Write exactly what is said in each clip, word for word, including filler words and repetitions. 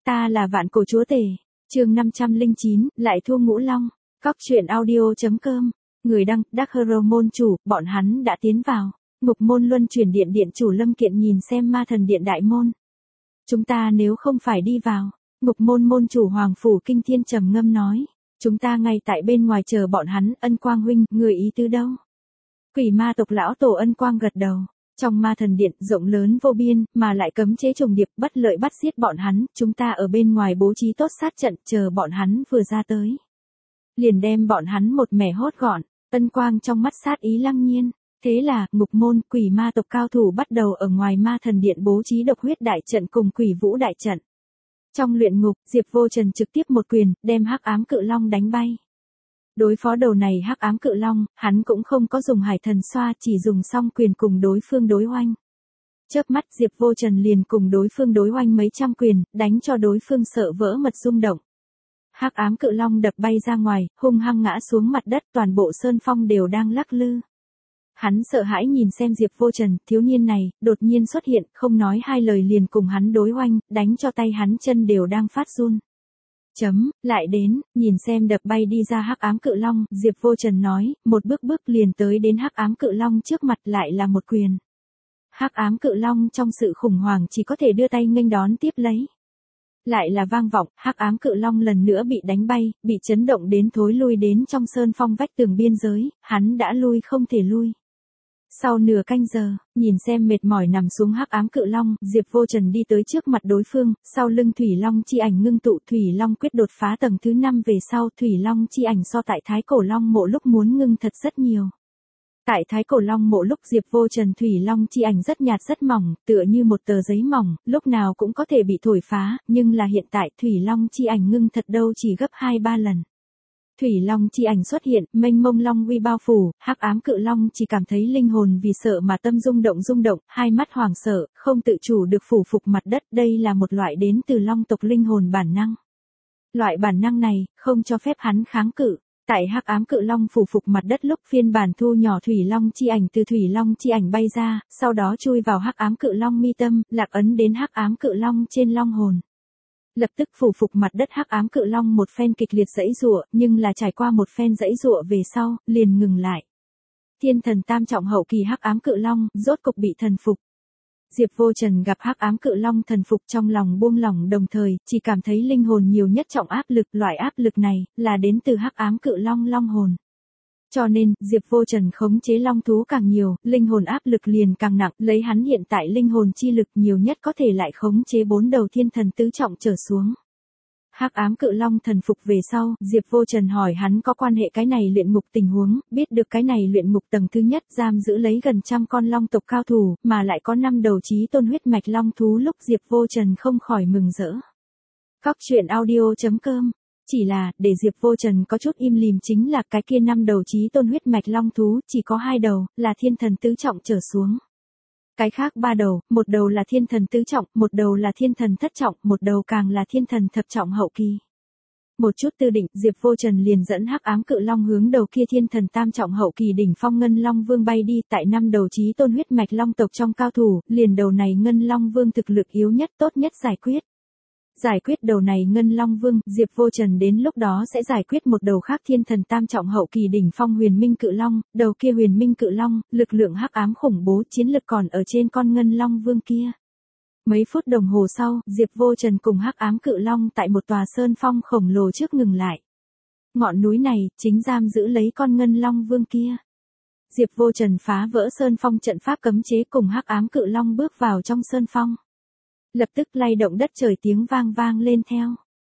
Ta là vạn cổ chúa tể. Chương năm trăm lẻ chín, lại thua ngũ long. Cóc truyện audio.com. Người đăng, Dark Hero môn chủ, bọn hắn đã tiến vào. Ngục môn luân chuyển điện điện chủ Lâm Kiện nhìn xem ma thần điện đại môn. Chúng ta nếu không phải đi vào. Ngục môn môn chủ Hoàng Phủ Kinh Thiên trầm ngâm nói. Chúng ta ngay tại bên ngoài chờ bọn hắn. Ân Quang huynh, người ý tứ đâu? Quỷ ma tộc lão tổ Ân Quang gật đầu. Trong ma thần điện rộng lớn vô biên, mà lại cấm chế trùng điệp, bất lợi bắt giết bọn hắn, chúng ta ở bên ngoài bố trí tốt sát trận, chờ bọn hắn vừa ra tới. Liền đem bọn hắn một mẻ hốt gọn. Ân Quang trong mắt sát ý lăng nhiên. Thế là, ngục môn, quỷ ma tộc cao thủ bắt đầu ở ngoài ma thần điện bố trí độc huyết đại trận cùng quỷ vũ đại trận. Trong luyện ngục, Diệp Vô Trần trực tiếp một quyền, đem hắc ám cự long đánh bay. Đối phó đầu này hắc ám cự long, hắn cũng không có dùng hải thần xoa, chỉ dùng song quyền cùng đối phương đối oanh. Chớp mắt Diệp Vô Trần liền cùng đối phương đối oanh mấy trăm quyền, đánh cho đối phương sợ vỡ mật rung động. Hắc ám cự long đập bay ra ngoài, hung hăng ngã xuống mặt đất, toàn bộ sơn phong đều đang lắc lư. Hắn sợ hãi nhìn xem Diệp Vô Trần, thiếu niên này, đột nhiên xuất hiện, không nói hai lời liền cùng hắn đối oanh, đánh cho tay hắn chân đều đang phát run. Chấm, lại đến, nhìn xem đập bay đi ra hắc ám cự long, Diệp Vô Trần nói, một bước bước liền tới đến hắc ám cự long trước mặt lại là một quyền. Hắc ám cự long trong sự khủng hoảng chỉ có thể đưa tay nghênh đón tiếp lấy. Lại là vang vọng, hắc ám cự long lần nữa bị đánh bay, bị chấn động đến thối lui đến trong sơn phong vách tường biên giới, hắn đã lui không thể lui. Sau nửa canh giờ, nhìn xem mệt mỏi nằm xuống hắc ám cự long, Diệp Vô Trần đi tới trước mặt đối phương, sau lưng thủy long chi ảnh ngưng tụ, thủy long quyết đột phá tầng thứ năm về sau, thủy long chi ảnh so tại thái cổ long mộ lúc muốn ngưng thật rất nhiều. Tại thái cổ long mộ lúc Diệp Vô Trần thủy long chi ảnh rất nhạt rất mỏng, tựa như một tờ giấy mỏng, lúc nào cũng có thể bị thổi phá, nhưng là hiện tại thủy long chi ảnh ngưng thật đâu chỉ gấp hai ba lần. Thủy long chi ảnh xuất hiện, mênh mông long uy bao phủ, hắc ám cự long chỉ cảm thấy linh hồn vì sợ mà tâm rung động rung động, hai mắt hoảng sợ, không tự chủ được phủ phục mặt đất, đây là một loại đến từ long tộc linh hồn bản năng. Loại bản năng này, không cho phép hắn kháng cự. Tại hắc ám cự long phủ phục mặt đất lúc phiên bản thu nhỏ thủy long chi ảnh từ thủy long chi ảnh bay ra, sau đó chui vào hắc ám cự long mi tâm, lạc ấn đến hắc ám cự long trên long hồn. Lập tức phủ phục mặt đất hắc ám cự long một phen kịch liệt giãy giụa, nhưng là trải qua một phen giãy giụa về sau, liền ngừng lại. Thiên thần tam trọng hậu kỳ hắc ám cự long, rốt cục bị thần phục. Diệp Vô Trần gặp hắc ám cự long thần phục trong lòng buông lỏng đồng thời, chỉ cảm thấy linh hồn nhiều nhất trọng áp lực, loại áp lực này, là đến từ hắc ám cự long long hồn. Cho nên, Diệp Vô Trần khống chế long thú càng nhiều, linh hồn áp lực liền càng nặng, lấy hắn hiện tại linh hồn chi lực nhiều nhất có thể lại khống chế bốn đầu thiên thần tứ trọng trở xuống. Hắc ám cự long thần phục về sau, Diệp Vô Trần hỏi hắn có quan hệ cái này luyện ngục tình huống, biết được cái này luyện ngục tầng thứ nhất giam giữ lấy gần trăm con long tộc cao thủ, mà lại có năm đầu chí tôn huyết mạch long thú lúc Diệp Vô Trần không khỏi mừng rỡ. Cóc truyện audio.com. Chỉ là, để Diệp Vô Trần có chút im lìm chính là cái kia năm đầu chí tôn huyết mạch long thú, chỉ có hai đầu, là thiên thần tứ trọng trở xuống. Cái khác ba đầu, một đầu là thiên thần tứ trọng, một đầu là thiên thần thất trọng, một đầu càng là thiên thần thập trọng hậu kỳ. Một chút tư định, Diệp Vô Trần liền dẫn hắc ám cự long hướng đầu kia thiên thần tam trọng hậu kỳ đỉnh phong ngân long vương bay đi, tại năm đầu chí tôn huyết mạch long tộc trong cao thủ, liền đầu này ngân long vương thực lực yếu nhất tốt nhất giải quyết. Giải quyết đầu này ngân long vương, Diệp Vô Trần đến lúc đó sẽ giải quyết một đầu khác thiên thần tam trọng hậu kỳ đỉnh phong huyền minh cự long, đầu kia huyền minh cự long, lực lượng hắc ám khủng bố, chiến lực còn ở trên con ngân long vương kia. Mấy phút đồng hồ sau, Diệp Vô Trần cùng hắc ám cự long tại một tòa sơn phong khổng lồ trước ngừng lại. Ngọn núi này, chính giam giữ lấy con ngân long vương kia. Diệp Vô Trần phá vỡ sơn phong trận pháp cấm chế cùng hắc ám cự long bước vào trong sơn phong. Lập tức lay động đất trời tiếng vang vang lên theo.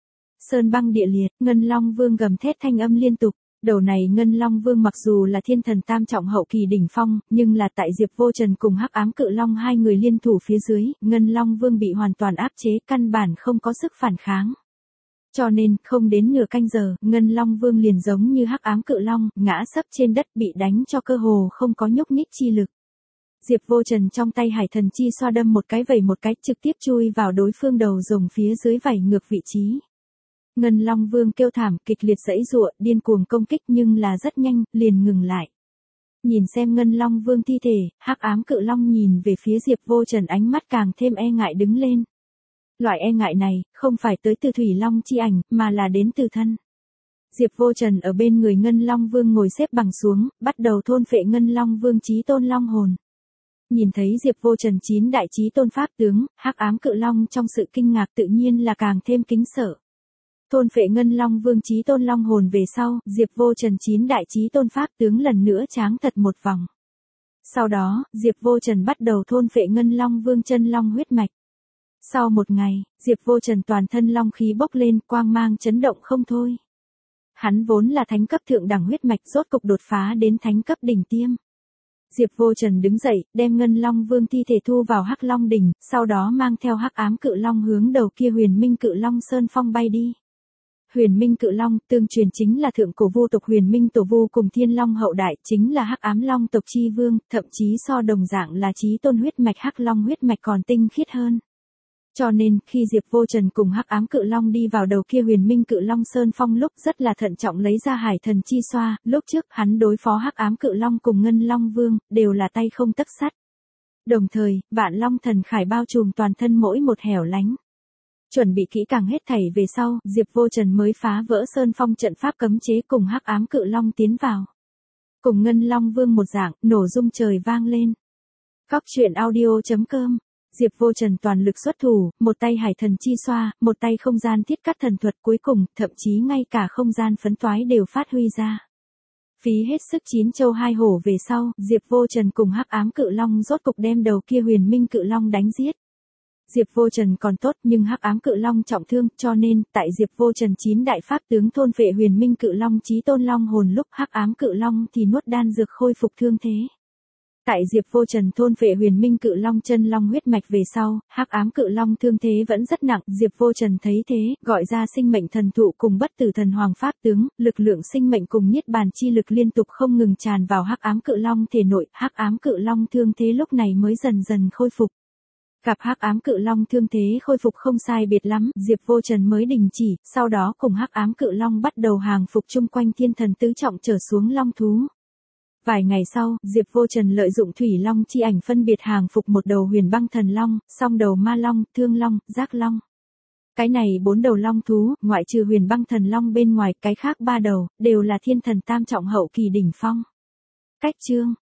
Sơn băng địa liệt, ngân long vương gầm thét thanh âm liên tục. Đầu này ngân long vương mặc dù là thiên thần tam trọng hậu kỳ đỉnh phong, nhưng là tại Diệp Vô Trần cùng hắc ám cự long hai người liên thủ phía dưới, ngân long vương bị hoàn toàn áp chế, căn bản không có sức phản kháng. Cho nên, không đến nửa canh giờ, ngân long vương liền giống như hắc ám cự long, ngã sấp trên đất bị đánh cho cơ hồ không có nhúc nhích chi lực. Diệp Vô Trần trong tay hải thần chi xoa đâm một cái vẩy một cái trực tiếp chui vào đối phương đầu rồng phía dưới vảy ngược vị trí. Ngân Long Vương kêu thảm kịch liệt giãy giụa, điên cuồng công kích nhưng là rất nhanh, liền ngừng lại. Nhìn xem Ngân Long Vương thi thể, hắc ám cự long nhìn về phía Diệp Vô Trần ánh mắt càng thêm e ngại đứng lên. Loại e ngại này, không phải tới từ Thủy Long chi ảnh, mà là đến từ thân. Diệp Vô Trần ở bên người Ngân Long Vương ngồi xếp bằng xuống, bắt đầu thôn phệ Ngân Long Vương chí tôn long hồn. Nhìn thấy Diệp Vô Trần chín đại chí tôn pháp tướng, hắc ám cự long trong sự kinh ngạc tự nhiên là càng thêm kính sợ. Thôn phệ Ngân Long Vương chí tôn long hồn về sau, Diệp Vô Trần chín đại chí tôn pháp tướng lần nữa tráng thật một vòng. Sau đó, Diệp Vô Trần bắt đầu thôn phệ Ngân Long Vương chân long huyết mạch. Sau một ngày, Diệp Vô Trần toàn thân long khí bốc lên, quang mang chấn động không thôi. Hắn vốn là thánh cấp thượng đẳng huyết mạch rốt cục đột phá đến thánh cấp đỉnh tiêm. Diệp Vô Trần đứng dậy, đem Ngân Long Vương thi thể thu vào Hắc Long đỉnh, sau đó mang theo hắc ám cự long hướng đầu kia Huyền Minh Cự Long Sơn Phong bay đi. Huyền Minh Cự Long, tương truyền chính là thượng cổ vu tộc Huyền Minh Tổ Vu cùng Thiên Long hậu đại, chính là hắc ám long tộc chi vương, thậm chí so đồng dạng là chí tôn huyết mạch hắc long huyết mạch còn tinh khiết hơn. Cho nên, khi Diệp Vô Trần cùng hắc ám cự long đi vào đầu kia Huyền Minh Cự Long Sơn Phong lúc rất là thận trọng lấy ra hải thần chi xoa, lúc trước hắn đối phó hắc ám cự long cùng Ngân Long Vương, đều là tay không tấc sắt. Đồng thời, vạn long thần khải bao trùm toàn thân mỗi một hẻo lánh. Chuẩn bị kỹ càng hết thảy về sau, Diệp Vô Trần mới phá vỡ Sơn Phong trận pháp cấm chế cùng hắc ám cự long tiến vào. Cùng Ngân Long Vương một dạng, nổ rung trời vang lên. Cóc truyện audio chấm com Diệp Vô Trần toàn lực xuất thủ, một tay hải thần chi xoa, một tay không gian thiết cắt thần thuật, cuối cùng, thậm chí ngay cả không gian phấn toái đều phát huy ra. Phí hết sức chín châu hai hổ về sau, Diệp Vô Trần cùng hắc ám cự long rốt cục đem đầu kia Huyền Minh Cự Long đánh giết. Diệp Vô Trần còn tốt nhưng hắc ám cự long trọng thương, cho nên, tại Diệp Vô Trần chín đại pháp tướng thôn phệ Huyền Minh Cự Long chí tôn long hồn lúc hắc ám cự long thì nuốt đan dược khôi phục thương thế. Tại Diệp Vô Trần thôn phệ Huyền Minh Cự Long chân long huyết mạch về sau, hắc ám cự long thương thế vẫn rất nặng, Diệp Vô Trần thấy thế, gọi ra sinh mệnh thần thụ cùng bất tử thần hoàng pháp tướng, lực lượng sinh mệnh cùng niết bàn chi lực liên tục không ngừng tràn vào hắc ám cự long thể nội, hắc ám cự long thương thế lúc này mới dần dần khôi phục. Gặp hắc ám cự long thương thế khôi phục không sai biệt lắm, Diệp Vô Trần mới đình chỉ, sau đó cùng hắc ám cự long bắt đầu hàng phục chung quanh thiên thần tứ trọng trở xuống long thú. Vài ngày sau, Diệp Vô Trần lợi dụng Thủy Long chi ảnh phân biệt hàng phục một đầu huyền băng thần long, song đầu ma long, thương long, giác long. Cái này bốn đầu long thú, ngoại trừ huyền băng thần long bên ngoài, cái khác ba đầu, đều là thiên thần tam trọng hậu kỳ đỉnh phong. Cách chương